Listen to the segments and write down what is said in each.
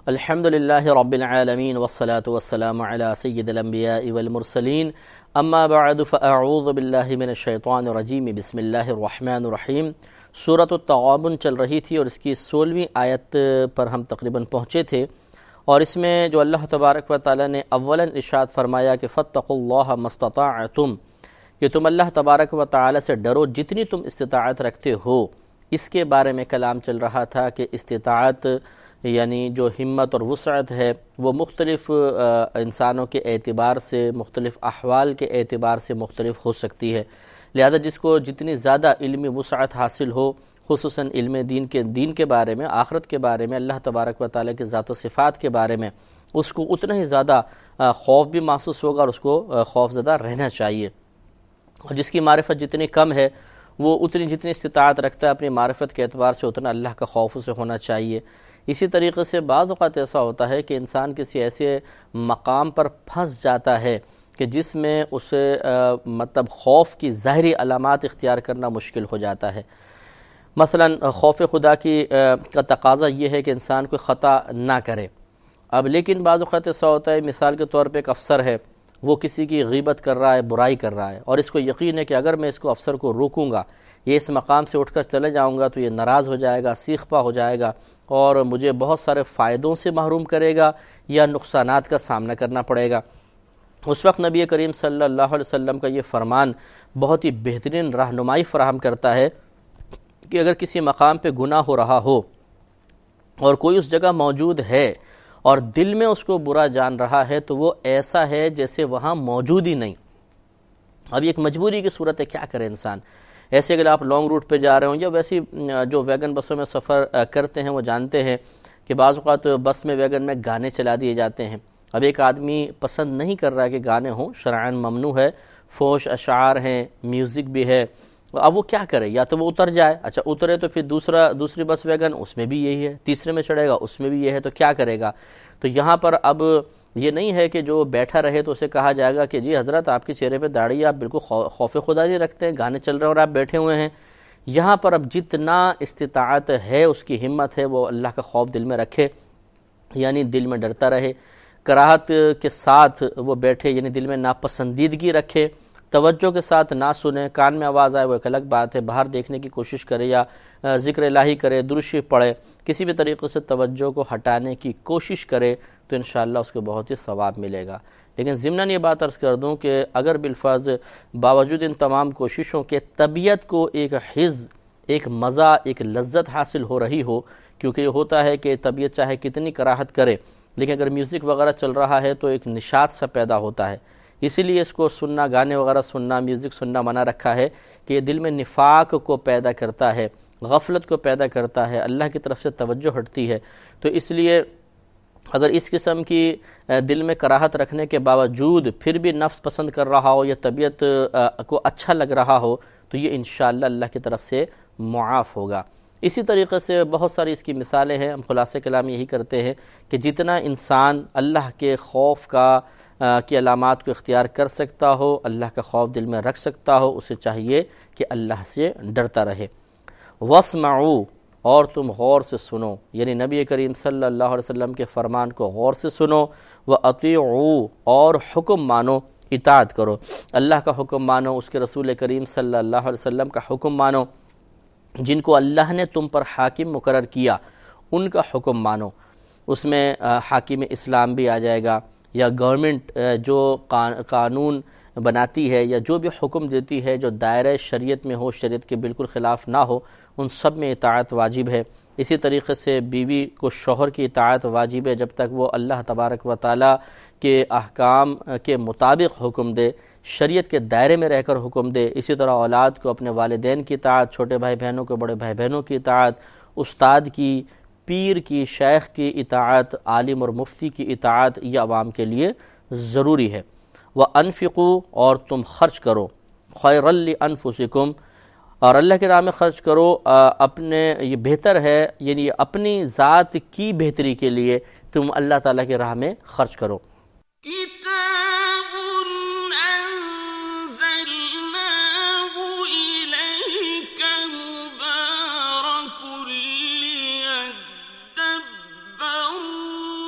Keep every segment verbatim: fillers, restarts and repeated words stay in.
الحمد للہ رب العالمین والصلاة والسلام علی سید الانبیاء والمرسلین اما بعد فاعوذ باللہ من الشیطان الرجیم بسم اللہ الرحمن الرحیم۔ سورۃ التغابن چل رہی تھی اور اس کی سولہویں آیت پر ہم تقریباً پہنچے تھے، اور اس میں جو اللہ تبارک و تعالی نے اولاً ارشاد فرمایا کہ فاتقوا اللہ ما استطعتم، کہ تم اللہ تبارک و تعالی سے ڈرو جتنی تم استطاعت رکھتے ہو۔ اس کے بارے میں کلام چل رہا تھا کہ استطاعت یعنی جو ہمت اور وسعت ہے وہ مختلف انسانوں کے اعتبار سے، مختلف احوال کے اعتبار سے مختلف ہو سکتی ہے، لہذا جس کو جتنی زیادہ علمی وسعت حاصل ہو، خصوصاً علم دین کے دین کے بارے میں، آخرت کے بارے میں، اللہ تبارک و تعالیٰ کے ذات و صفات کے بارے میں، اس کو اتنا ہی زیادہ خوف بھی محسوس ہوگا اور اس کو خوف زدہ رہنا چاہیے۔ اور جس کی معرفت جتنی کم ہے وہ اتنی جتنی استطاعت رکھتا ہے اپنی معرفت کے اعتبار سے اتنا اللہ کا خوف اسے ہونا چاہیے۔ اسی طریقے سے بعض اوقات ایسا ہوتا ہے کہ انسان کسی ایسے مقام پر پھنس جاتا ہے کہ جس میں اسے مطلب خوف کی ظاہری علامات اختیار کرنا مشکل ہو جاتا ہے۔ مثلا خوف خدا کی کا تقاضا یہ ہے کہ انسان کوئی خطا نہ کرے، اب لیکن بعض اوقات ایسا ہوتا ہے، مثال کے طور پہ ایک افسر ہے، وہ کسی کی غیبت کر رہا ہے، برائی کر رہا ہے، اور اس کو یقین ہے کہ اگر میں اس کو افسر کو روکوں گا، یہ اس مقام سے اٹھ کر چلے جاؤں گا تو یہ ناراض ہو جائے گا، سیخ پا ہو جائے گا اور مجھے بہت سارے فائدوں سے محروم کرے گا یا نقصانات کا سامنا کرنا پڑے گا۔ اس وقت نبی کریم صلی اللہ علیہ وسلم کا یہ فرمان بہت ہی بہترین رہنمائی فراہم کرتا ہے کہ اگر کسی مقام پہ گناہ ہو رہا ہو اور کوئی اس جگہ موجود ہے اور دل میں اس کو برا جان رہا ہے تو وہ ایسا ہے جیسے وہاں موجود ہی نہیں۔ اب ایک مجبوری کی صورت ہے، کیا کرے انسان؟ ایسے اگر آپ لانگ روٹ پہ جا رہے ہوں یا ویسی جو ویگن بسوں میں سفر کرتے ہیں وہ جانتے ہیں کہ بعض اوقات بس میں ویگن میں گانے چلا دیے جاتے ہیں۔ اب ایک آدمی پسند نہیں کر رہا کہ گانے ہوں، شرعاً ممنوع ہے، فوش اشعار ہیں، میوزک بھی ہے، اب وہ کیا کرے؟ یا تو وہ اتر جائے، اچھا اترے تو پھر دوسرا دوسری بس ویگن اس میں بھی یہی ہے، تیسرے میں چڑھے گا اس میں بھی یہ ہے، تو کیا کرے گا؟ تو یہاں پر اب یہ نہیں ہے کہ جو بیٹھا رہے تو اسے کہا جائے گا کہ جی حضرت آپ کے چہرے پہ داڑھی، آپ بالکل خوف خدا نہیں رکھتے ہیں، گانے چل رہے ہیں اور آپ بیٹھے ہوئے ہیں۔ یہاں پر اب جتنا استطاعت ہے، اس کی ہمت ہے، وہ اللہ کا خوف دل میں رکھے، یعنی دل میں ڈرتا رہے، کراہت کے ساتھ وہ بیٹھے، یعنی دل میں ناپسندیدگی رکھے، توجہ کے ساتھ نہ سنے، کان میں آواز آئے وہ ایک الگ بات ہے، باہر دیکھنے کی کوشش کرے یا ذکر الہی کرے، درود شریف پڑھے، کسی بھی طریقے سے توجہ کو ہٹانے کی کوشش کرے تو انشاءاللہ اس کو بہت ہی ثواب ملے گا۔ لیکن ضمناً یہ بات عرض کر دوں کہ اگر بالفرض باوجود ان تمام کوششوں کے طبیعت کو ایک حظ، ایک مزہ، ایک لذت حاصل ہو رہی ہو، کیونکہ یہ ہوتا ہے کہ طبیعت چاہے کتنی کراہت کرے لیکن اگر میوزک وغیرہ چل رہا ہے تو ایک نشاط سا پیدا ہوتا ہے، اسی لیے اس کو سننا، گانے وغیرہ سننا، میوزک سننا منع رکھا ہے کہ یہ دل میں نفاق کو پیدا کرتا ہے، غفلت کو پیدا کرتا ہے، اللہ کی طرف سے توجہ ہٹتی ہے۔ تو اس لیے اگر اس قسم کی دل میں کراہت رکھنے کے باوجود پھر بھی نفس پسند کر رہا ہو یا طبیعت کو اچھا لگ رہا ہو تو یہ انشاءاللہ اللہ کی طرف سے معاف ہوگا۔ اسی طریقے سے بہت ساری اس کی مثالیں ہیں، ہم خلاصہ کلام یہی کرتے ہیں کہ جتنا انسان اللہ کے خوف کا کی علامات کو اختیار کر سکتا ہو، اللہ کا خوف دل میں رکھ سکتا ہو، اسے چاہیے کہ اللہ سے ڈرتا رہے۔ وَاسْمَعُوا، اور تم غور سے سنو، یعنی نبی کریم صلی اللہ علیہ وسلم کے فرمان کو غور سے سنو، وَأَطِيعُوا، اور حکم مانو، اطاعت کرو، اللہ کا حکم مانو، اس کے رسول کریم صلی اللہ علیہ وسلم کا حکم مانو، جن کو اللہ نے تم پر حاکم مقرر کیا ان کا حکم مانو۔ اس میں حاکم اسلام بھی آ جائے گا، یا گورنمنٹ جو قانون بناتی ہے یا جو بھی حکم دیتی ہے جو دائرہ شریعت میں ہو، شریعت کے بالکل خلاف نہ ہو، ان سب میں اطاعت واجب ہے۔ اسی طریقے سے بیوی کو شوہر کی اطاعت واجب ہے جب تک وہ اللہ تبارک و تعالیٰ کے احکام کے مطابق حکم دے، شریعت کے دائرے میں رہ کر حکم دے۔ اسی طرح اولاد کو اپنے والدین کی اطاعت، چھوٹے بھائی بہنوں کو بڑے بھائی بہنوں کی اطاعت، استاد کی، پیر کی، شیخ کی اطاعت، عالم اور مفتی کی اطاعت، یہ عوام کے لیے ضروری ہے۔ وَأَنفِقُوا، اور تم خرچ کرو، خَيْرًا لِأَنفُسِكُمْ، اور اللہ کے راہ میں خرچ کرو، اپنے یہ بہتر ہے، یعنی اپنی ذات کی بہتری کے لیے تم اللہ تعالیٰ کے راہ میں خرچ کرو۔ مبارك ليدبروا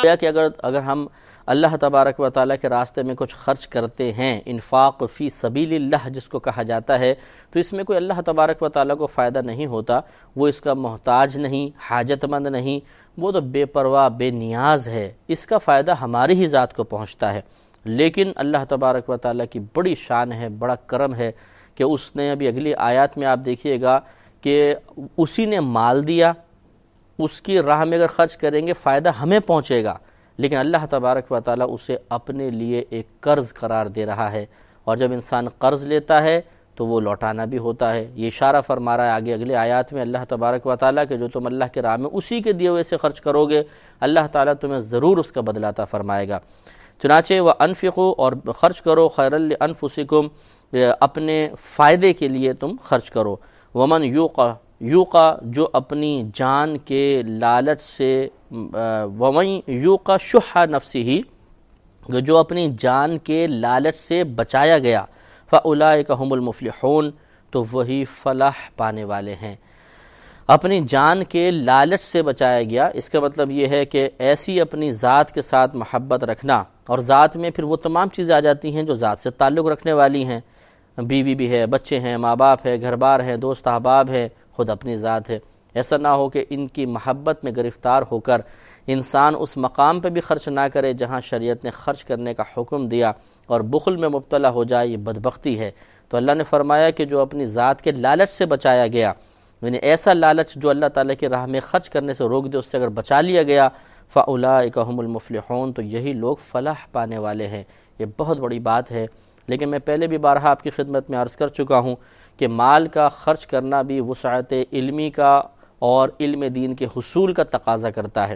گویا کہ اگر اگر ہم اللہ تبارک و تعالیٰ کے راستے میں کچھ خرچ کرتے ہیں، انفاق فی سبیل اللہ جس کو کہا جاتا ہے، تو اس میں کوئی اللہ تبارک و تعالیٰ کو فائدہ نہیں ہوتا، وہ اس کا محتاج نہیں، حاجت مند نہیں، وہ تو بے پرواہ بے نیاز ہے، اس کا فائدہ ہماری ہی ذات کو پہنچتا ہے۔ لیکن اللہ تبارک و تعالیٰ کی بڑی شان ہے، بڑا کرم ہے کہ اس نے ابھی اگلی آیات میں آپ دیکھیے گا کہ اسی نے مال دیا، اس کی راہ میں اگر خرچ کریں گے فائدہ ہمیں پہنچے گا، لیکن اللہ تبارک و تعالیٰ اسے اپنے لیے ایک قرض قرار دے رہا ہے، اور جب انسان قرض لیتا ہے تو وہ لوٹانا بھی ہوتا ہے۔ یہ اشارہ فرما رہا ہے آگے اگلے آیات میں اللہ تبارک و تعالیٰ کہ جو تم اللہ کے راہ میں اسی کے دیے ہوئے سے خرچ کرو گے، اللہ تعالیٰ تمہیں ضرور اس کا بدلہ عطا فرمائے گا۔ چنانچہ وَأَنفِقُوا، اور خرچ کرو، خَيْرًا لِأَنفُسِكُمْ، اپنے فائدے کے لیے تم خرچ کرو۔ وَمَنْ يُوقَ، یوقا جو اپنی جان کے لالچ سے، وَمَنْ يُوقَ شُحَّ نَفْسِهِ، جو اپنی جان کے لالچ سے بچایا گیا، فَأُولَئِكَ هُمُ الْمُفْلِحُونَ، تو وہی فلاح پانے والے ہیں۔ اپنی جان کے لالچ سے بچایا گیا، اس کا مطلب یہ ہے کہ ایسی اپنی ذات کے ساتھ محبت رکھنا، اور ذات میں پھر وہ تمام چیزیں آ جاتی ہیں جو ذات سے تعلق رکھنے والی ہیں، بیوی بھی ہے، بچے ہیں، ماں باپ ہے، گھر بار ہیں، دوست احباب ہیں، خود اپنی ذات ہے۔ ایسا نہ ہو کہ ان کی محبت میں گرفتار ہو کر انسان اس مقام پہ بھی خرچ نہ کرے جہاں شریعت نے خرچ کرنے کا حکم دیا، اور بخل میں مبتلا ہو جائے، یہ بدبختی ہے۔ تو اللہ نے فرمایا کہ جو اپنی ذات کے لالچ سے بچایا گیا، یعنی ایسا لالچ جو اللہ تعالیٰ کی راہ میں خرچ کرنے سے روک دے، اس سے اگر بچا لیا گیا، فَأُولَئِكَ هُمُ الْمُفْلِحُونَ، تو یہی لوگ فلاح پانے والے ہیں۔ یہ بہت بڑی بات ہے، لیکن میں پہلے بھی بارہا آپ کی خدمت میں عرض کر چکا ہوں کہ مال کا خرچ کرنا بھی وسعت علمی کا اور علم دین کے حصول کا تقاضا کرتا ہے۔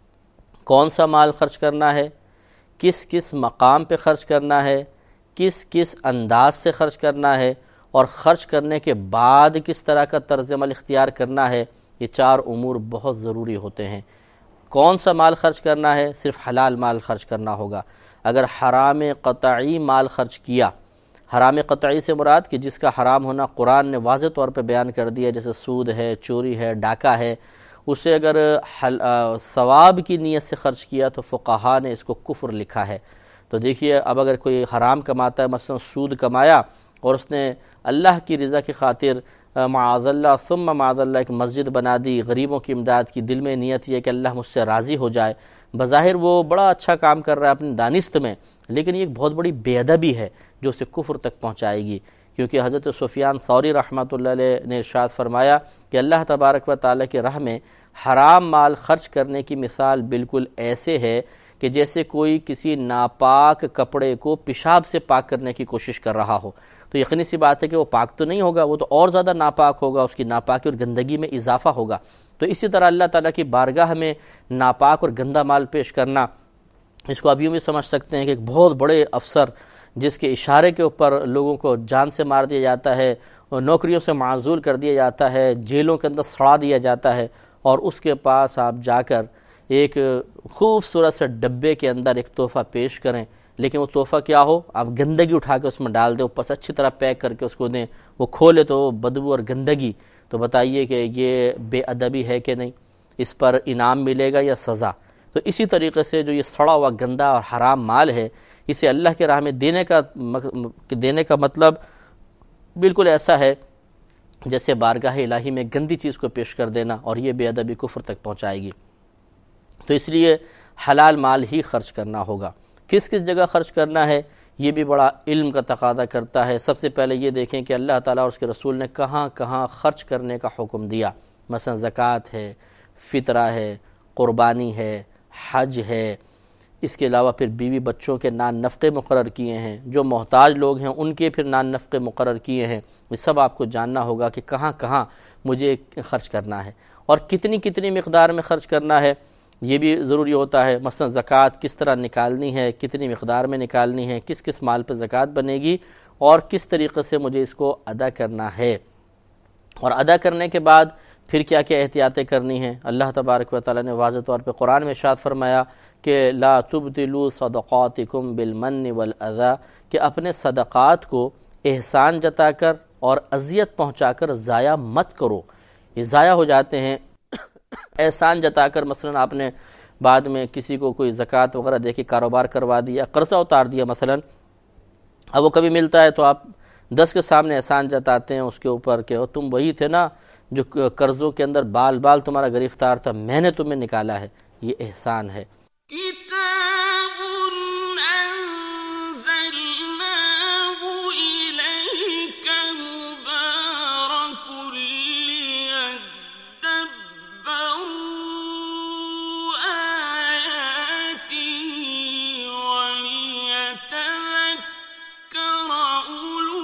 کون سا مال خرچ کرنا ہے، کس کس مقام پہ خرچ کرنا ہے، کس کس انداز سے خرچ کرنا ہے، اور خرچ کرنے کے بعد کس طرح کا طرز عمل اختیار کرنا ہے، یہ چار امور بہت ضروری ہوتے ہیں۔ کون سا مال خرچ کرنا ہے، صرف حلال مال خرچ کرنا ہوگا۔ اگر حرام قطعی مال خرچ کیا، حرام قطعی سے مراد کہ جس کا حرام ہونا قرآن نے واضح طور پہ بیان کر دیا، جیسے سود ہے، چوری ہے، ڈاکہ ہے، اسے اگر ثواب کی نیت سے خرچ کیا تو فقہا نے اس کو کفر لکھا ہے۔ تو دیکھیے اب اگر کوئی حرام کماتا ہے، مثلا سود کمایا اور اس نے اللہ کی رضا کی خاطر معاذ اللہ ثم معاذ اللہ ایک مسجد بنا دی، غریبوں کی امداد کی، دل میں نیت یہ کہ اللہ مجھ سے راضی ہو جائے، بظاہر وہ بڑا اچھا کام کر رہا ہے اپنی دانست میں، لیکن یہ ایک بہت بڑی بے ادبی ہے جو اسے کفر تک پہنچائے گی، کیونکہ حضرت سفیان ثوری رحمۃ اللہ علیہ نے ارشاد فرمایا کہ اللہ تبارک و تعالیٰ کے راہ میں حرام مال خرچ کرنے کی مثال بالکل ایسے ہے کہ جیسے کوئی کسی ناپاک کپڑے کو پیشاب سے پاک کرنے کی کوشش کر رہا ہو۔ تو یقینی سی بات ہے کہ وہ پاک تو نہیں ہوگا، وہ تو اور زیادہ ناپاک ہوگا، اس کی ناپاکی اور گندگی میں اضافہ ہوگا۔ تو اسی طرح اللہ تعالیٰ کی بارگاہ میں ناپاک اور گندا مال پیش کرنا، اس کو اب یوں بھی سمجھ سکتے ہیں کہ ایک بہت بڑے افسر جس کے اشارے کے اوپر لوگوں کو جان سے مار دیا جاتا ہے، اور نوکریوں سے معزول کر دیا جاتا ہے، جیلوں کے اندر سڑا دیا جاتا ہے، اور اس کے پاس آپ جا کر ایک خوبصورت سے ڈبے کے اندر ایک تحفہ پیش کریں، لیکن وہ تحفہ کیا ہو، آپ گندگی اٹھا کے اس میں ڈال دیں، اوپر سے اچھی طرح پیک کر کے اس کو دیں، وہ کھولے تو بدبو اور گندگی، تو بتائیے کہ یہ بے ادبی ہے کہ نہیں؟ اس پر انعام ملے گا یا سزا؟ تو اسی طریقے سے جو یہ سڑا ہوا گندا اور حرام مال ہے، اسے اللہ کے راہ میں دینے کا دینے کا مطلب بالکل ایسا ہے جیسے بارگاہ الہی میں گندی چیز کو پیش کر دینا، اور یہ بے ادبی کفر تک پہنچائے گی۔ تو اس لیے حلال مال ہی خرچ کرنا ہوگا۔ کس کس جگہ خرچ کرنا ہے، یہ بھی بڑا علم کا تقاضا کرتا ہے۔ سب سے پہلے یہ دیکھیں کہ اللہ تعالیٰ اور اس کے رسول نے کہاں کہاں خرچ کرنے کا حکم دیا۔ مثلا زکوٰۃ ہے، فطرہ ہے، قربانی ہے، حج ہے، اس کے علاوہ پھر بیوی بچوں کے نان نفقے مقرر کیے ہیں، جو محتاج لوگ ہیں ان کے پھر نان نفقے مقرر کیے ہیں۔ یہ سب آپ کو جاننا ہوگا کہ کہاں کہاں مجھے خرچ کرنا ہے، اور کتنی کتنی مقدار میں خرچ کرنا ہے، یہ بھی ضروری ہوتا ہے۔ مثلا زکوٰۃ کس طرح نکالنی ہے، کتنی مقدار میں نکالنی ہے، کس کس مال پہ زکوٰۃ بنے گی، اور کس طریقے سے مجھے اس کو ادا کرنا ہے، اور ادا کرنے کے بعد پھر کیا کیا احتیاطیں کرنی ہیں۔ اللہ تبارک و تعالیٰ نے واضح طور پہ قرآن میں ارشاد فرمایا کہ لا تبطلوا صدقاتکم بالمن والاذی، کہ اپنے صدقات کو احسان جتا کر اور اذیت پہنچا کر ضائع مت کرو، یہ ضائع ہو جاتے ہیں۔ احسان جتا کر مثلا آپ نے بعد میں کسی کو کوئی زکوٰۃ وغیرہ دے کے کاروبار کروا دیا، قرضہ اتار دیا مثلا، اب وہ کبھی ملتا ہے تو آپ دس کے سامنے احسان جتاتے ہیں اس کے اوپر کہ تم وہی تھے نا جو قرضوں کے اندر بال بال تمہارا گرفتار تھا، میں نے تمہیں نکالا ہے، یہ احسان ہے۔ کتاب انزلناه الیک مبارک لیدبروا آیاته ولیتذکر اولو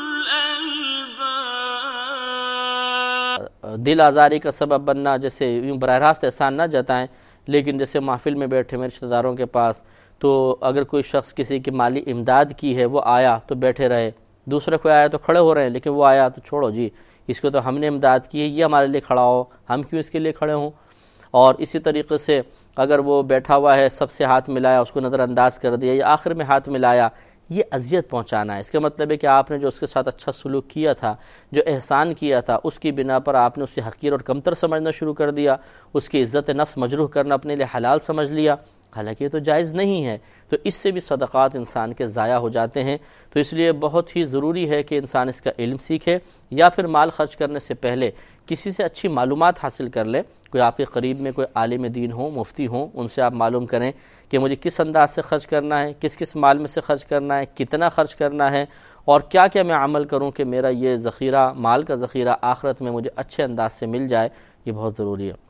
الالباب۔ دل آزاری کا سبب بننا، جیسے یوں براہ راست احسان نہ جتائیں، لیکن جیسے محفل میں بیٹھے میرے رشتہ داروں کے پاس، تو اگر کوئی شخص کسی کی مالی امداد کی ہے، وہ آیا تو بیٹھے رہے، دوسرے کوئی آیا تو کھڑے ہو رہے ہیں، لیکن وہ آیا تو چھوڑو جی، اس کو تو ہم نے امداد کی ہے، یہ ہمارے لیے کھڑا ہو، ہم کیوں اس کے لیے کھڑے ہوں۔ اور اسی طریقے سے اگر وہ بیٹھا ہوا ہے، سب سے ہاتھ ملایا، اس کو نظر انداز کر دیا یا آخر میں ہاتھ ملایا، یہ اذیت پہنچانا ہے۔ اس کا مطلب ہے کہ آپ نے جو اس کے ساتھ اچھا سلوک کیا تھا، جو احسان کیا تھا، اس کی بنا پر آپ نے اسے حقیر اور کمتر سمجھنا شروع کر دیا، اس کی عزت نفس مجروح کرنا اپنے لیے حلال سمجھ لیا، حالانکہ یہ تو جائز نہیں ہے۔ تو اس سے بھی صدقات انسان کے ضائع ہو جاتے ہیں۔ تو اس لیے بہت ہی ضروری ہے کہ انسان اس کا علم سیکھے، یا پھر مال خرچ کرنے سے پہلے کسی سے اچھی معلومات حاصل کر لے، کوئی آپ کے قریب میں کوئی عالم دین ہو، مفتی ہوں، ان سے آپ معلوم کریں کہ مجھے کس انداز سے خرچ کرنا ہے، کس کس مال میں سے خرچ کرنا ہے، کتنا خرچ کرنا ہے، اور کیا کیا میں عمل کروں کہ میرا یہ ذخیرہ، مال کا ذخیرہ آخرت میں مجھے اچھے انداز سے مل جائے، یہ بہت ضروری ہے۔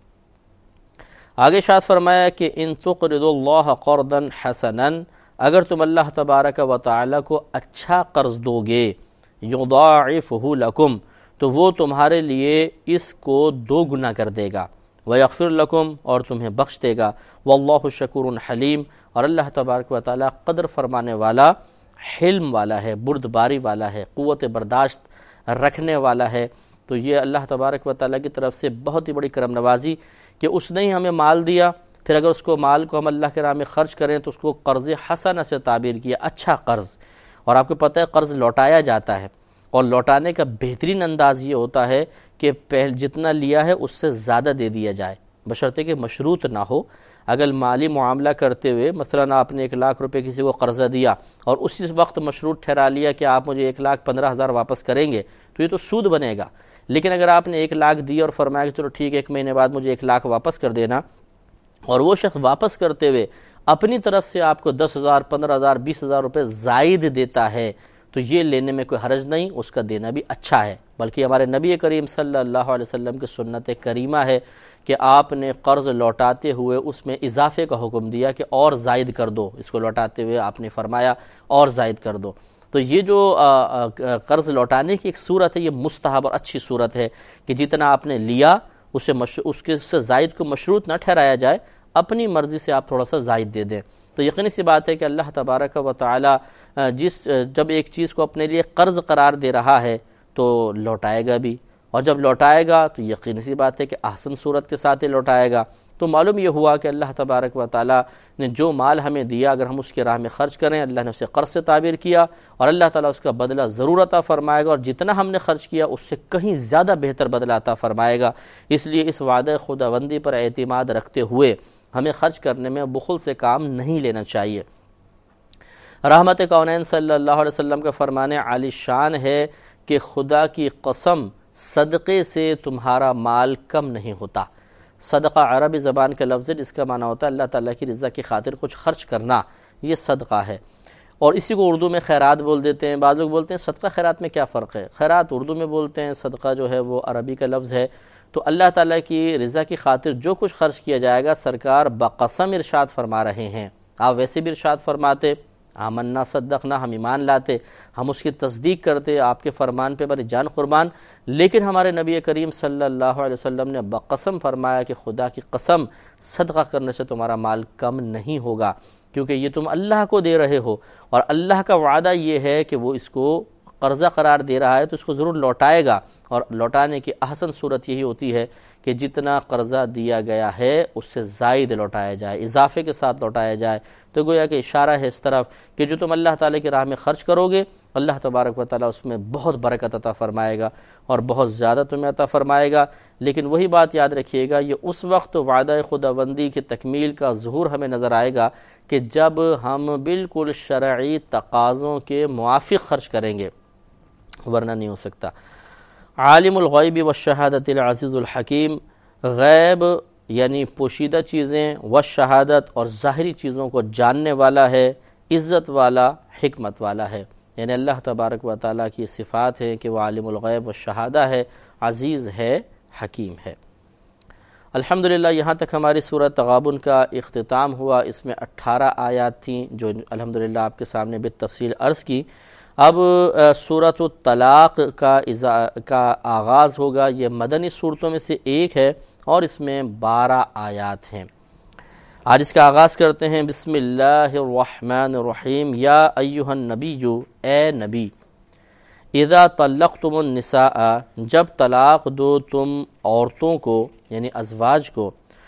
آگے ارشاد فرمایا کہ ان تقرضوا اللہ قرضا حسنا، اگر تم اللہ تبارک و تعالی کو اچھا قرض دو گے، یضاعفہ لکم، تو وہ تمہارے لیے اس کو دو گنا کر دے گا، ویغفر لکم، اور تمہیں بخش دے گا، واللہ شکور حلیم، اور اللہ تبارک و تعالی قدر فرمانے والا، حلم والا ہے، بردباری والا ہے، قوت برداشت رکھنے والا ہے۔ تو یہ اللہ تبارک و تعالی کی طرف سے بہت ہی بڑی کرم نوازی کہ اس نے ہی ہمیں مال دیا، پھر اگر اس کو مال کو ہم اللہ کے راہ میں خرچ کریں تو اس کو قرض حسنہ سے تعبیر کیا، اچھا قرض۔ اور آپ کو پتہ ہے قرض لوٹایا جاتا ہے، اور لوٹانے کا بہترین انداز یہ ہوتا ہے کہ پہل جتنا لیا ہے اس سے زیادہ دے دیا جائے، بشرطے کہ مشروط نہ ہو۔ اگر مالی معاملہ کرتے ہوئے مثلا آپ نے ایک لاکھ روپے کسی کو قرضہ دیا اور اسی وقت مشروط ٹھہرا لیا کہ آپ مجھے ایک لاکھ پندرہ ہزار واپس کریں گے، تو یہ تو سود بنے گا۔ لیکن اگر آپ نے ایک لاکھ دی اور فرمایا کہ چلو ٹھیک ہے، ایک مہینے بعد مجھے ایک لاکھ واپس کر دینا، اور وہ شخص واپس کرتے ہوئے اپنی طرف سے آپ کو دس ہزار پندرہ ہزار بیس ہزار روپے زائد دیتا ہے، تو یہ لینے میں کوئی حرج نہیں، اس کا دینا بھی اچھا ہے۔ بلکہ ہمارے نبی کریم صلی اللہ علیہ وسلم کی سنت کریمہ ہے کہ آپ نے قرض لوٹاتے ہوئے اس میں اضافے کا حکم دیا کہ اور زائد کر دو، اس کو لوٹاتے ہوئے آپ نے فرمایا اور زائد کر دو۔ تو یہ جو قرض لوٹانے کی ایک صورت ہے، یہ مستحب اور اچھی صورت ہے کہ جتنا آپ نے لیا اسے مش... اس کے سے زائد کو مشروط نہ ٹھہرایا جائے، اپنی مرضی سے آپ تھوڑا سا زائد دے دیں۔ تو یقینی سی بات ہے کہ اللہ تبارک و تعالی جس جب ایک چیز کو اپنے لیے قرض قرار دے رہا ہے تو لوٹائے گا بھی، اور جب لوٹائے گا تو یقینی سی بات ہے کہ احسن صورت کے ساتھ ہی لوٹائے گا۔ تو معلوم یہ ہوا کہ اللہ تبارک و تعالی نے جو مال ہمیں دیا، اگر ہم اس کے راہ میں خرچ کریں، اللہ نے اسے قرض سے تعبیر کیا، اور اللہ تعالیٰ اس کا بدلہ ضرور عطا فرمائے گا، اور جتنا ہم نے خرچ کیا اس سے کہیں زیادہ بہتر بدلہ عطا فرمائے گا۔ اس لیے اس وعدہ خداوندی پر اعتماد رکھتے ہوئے ہمیں خرچ کرنے میں بخل سے کام نہیں لینا چاہیے۔ رحمت کونین صلی اللہ علیہ وسلم کا فرمان عالی شان ہے کہ خدا کی قسم صدقے سے تمہارا مال کم نہیں ہوتا۔ صدقہ عربی زبان کا لفظ ہے، جس کا معنی ہوتا ہے اللہ تعالیٰ کی رضا کی خاطر کچھ خرچ کرنا، یہ صدقہ ہے۔ اور اسی کو اردو میں خیرات بول دیتے ہیں۔ بعض لوگ بولتے ہیں صدقہ خیرات میں کیا فرق ہے؟ خیرات اردو میں بولتے ہیں، صدقہ جو ہے وہ عربی کا لفظ ہے۔ تو اللہ تعالیٰ کی رضا کی خاطر جو کچھ خرچ کیا جائے گا، سرکار بقسم ارشاد فرما رہے ہیں۔ آپ ویسے بھی ارشاد فرماتے، آمنا صدقنا، ہم ایمان لاتے، ہم اس کی تصدیق کرتے، آپ کے فرمان پہ ہماری جان قربان، لیکن ہمارے نبی کریم صلی اللہ علیہ وسلم نے بقسم فرمایا کہ خدا کی قسم صدقہ کرنے سے تمہارا مال کم نہیں ہوگا، کیونکہ یہ تم اللہ کو دے رہے ہو، اور اللہ کا وعدہ یہ ہے کہ وہ اس کو قرضہ قرار دے رہا ہے تو اس کو ضرور لوٹائے گا، اور لوٹانے کی احسن صورت یہی ہوتی ہے کہ جتنا قرضہ دیا گیا ہے اس سے زائد لوٹایا جائے، اضافے کے ساتھ لوٹایا جائے۔ تو گویا کہ اشارہ ہے اس طرف کہ جو تم اللہ تعالیٰ کی راہ میں خرچ کرو گے اللہ تبارک و تعالیٰ اس میں بہت برکت عطا فرمائے گا اور بہت زیادہ تمہیں عطا فرمائے گا۔ لیکن وہی بات یاد رکھیے گا، یہ اس وقت وعدہ خداوندی کی تکمیل کا ظہور ہمیں نظر آئے گا کہ جب ہم بالکل شرعی تقاضوں کے موافق خرچ کریں گے، ورنہ نہیں ہو سکتا۔ عالم الغیب والشہادت العزیز الحکیم، غیب یعنی پوشیدہ چیزیں والشہادت اور ظاہری چیزوں کو جاننے والا ہے، عزت والا، حکمت والا ہے۔ یعنی اللہ تبارک و تعالیٰ کی صفات ہیں کہ وہ عالم الغیب والشہادہ ہے، عزیز ہے، حکیم ہے۔ الحمدللہ یہاں تک ہماری سورۃ تغابن کا اختتام ہوا۔ اس میں اٹھارہ آیات تھیں جو الحمدللہ آپ کے سامنے بالتفصیل عرض کی۔ اب سورۃ الطلاق کا کا آغاز ہوگا۔ یہ مدنی صورتوں میں سے ایک ہے اور اس میں بارہ آیات ہیں۔ آج اس کا آغاز کرتے ہیں۔ بسم اللہ الرحمن الرحیم۔ یا ایہا النبی، اے نبی، اذا طلقتم النساء، جب طلاق دو تم عورتوں کو یعنی ازواج کو،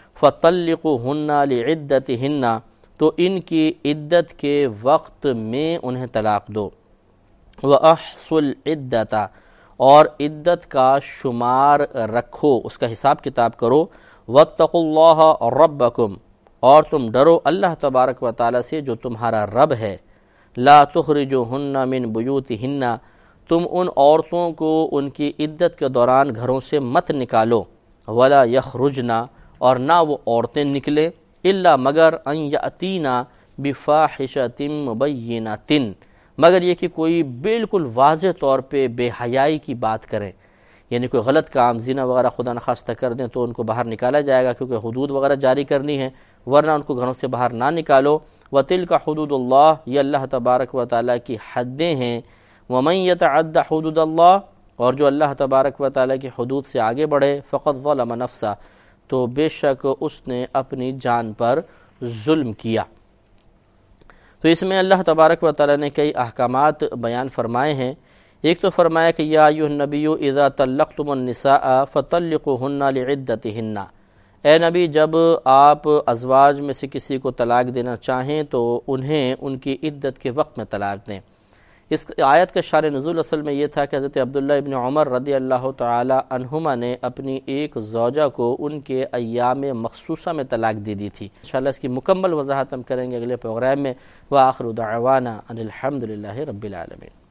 فطلقوہن لعدتہن، تو ان کی عدت کے وقت میں انہیں طلاق دو، وَأَحْصُوا الْعِدَّةَ، اور عدت کا شمار رکھو، اس کا حساب کتاب کرو، وَاتَّقُوا اللَّهَ رَبَّكُمْ، اور تم ڈرو اللہ تبارک و تعالیٰ سے جو تمہارا رب ہے، لَا تُخْرِجُوهُنَّ مِن بُيُوتِهِنَّ، تم ان عورتوں کو ان کی عدت کے دوران گھروں سے مت نکالو، وَلَا يَخْرُجْنَ، اور نہ وہ عورتیں نکلیں، إِلَّا مگر أَن يَأْتِينَ بِفَاحِشَةٍ مُبَيِّنَةٍ، مگر یہ کہ کوئی بالکل واضح طور پہ بے حیائی کی بات کریں، یعنی کوئی غلط کام زنا وغیرہ خدا نخواستہ کر دیں تو ان کو باہر نکالا جائے گا، کیونکہ حدود وغیرہ جاری کرنی ہے، ورنہ ان کو گھروں سے باہر نہ نکالو۔ وَتِلْكَ حُدُودُ اللَّهِ، یہ اللہ تبارک و تعالیٰ کی حدیں ہیں۔ وَمَن يَتَعَدَّ حُدُودَ اللَّهِ، اور جو اللہ تبارک و تعالیٰ کی حدود سے آگے بڑھے، فَقَدْ ظَلَمَ نَفْسَهُ، تو بے شک اس نے اپنی جان پر ظلم کیا۔ تو اس میں اللہ تبارک و تعالیٰ نے کئی احکامات بیان فرمائے ہیں۔ ایک تو فرمایا کہ یا ایھا النبی اذا طلقتم النساء فطلقوهن لعدتهن، اے نبی جب آپ ازواج میں سے کسی کو طلاق دینا چاہیں تو انہیں ان کی عدت کے وقت میں طلاق دیں۔ اس آیت کا شان نزول اصل میں یہ تھا کہ حضرت عبداللہ ابن عمر رضی اللہ تعالی عنہما نے اپنی ایک زوجہ کو ان کے ایام مخصوصہ میں طلاق دے دی تھی۔ انشاءاللہ اس کی مکمل وضاحت ہم کریں گے اگلے پروگرام میں۔ وآخر دعوانا ان الحمد للہ رب العالمین۔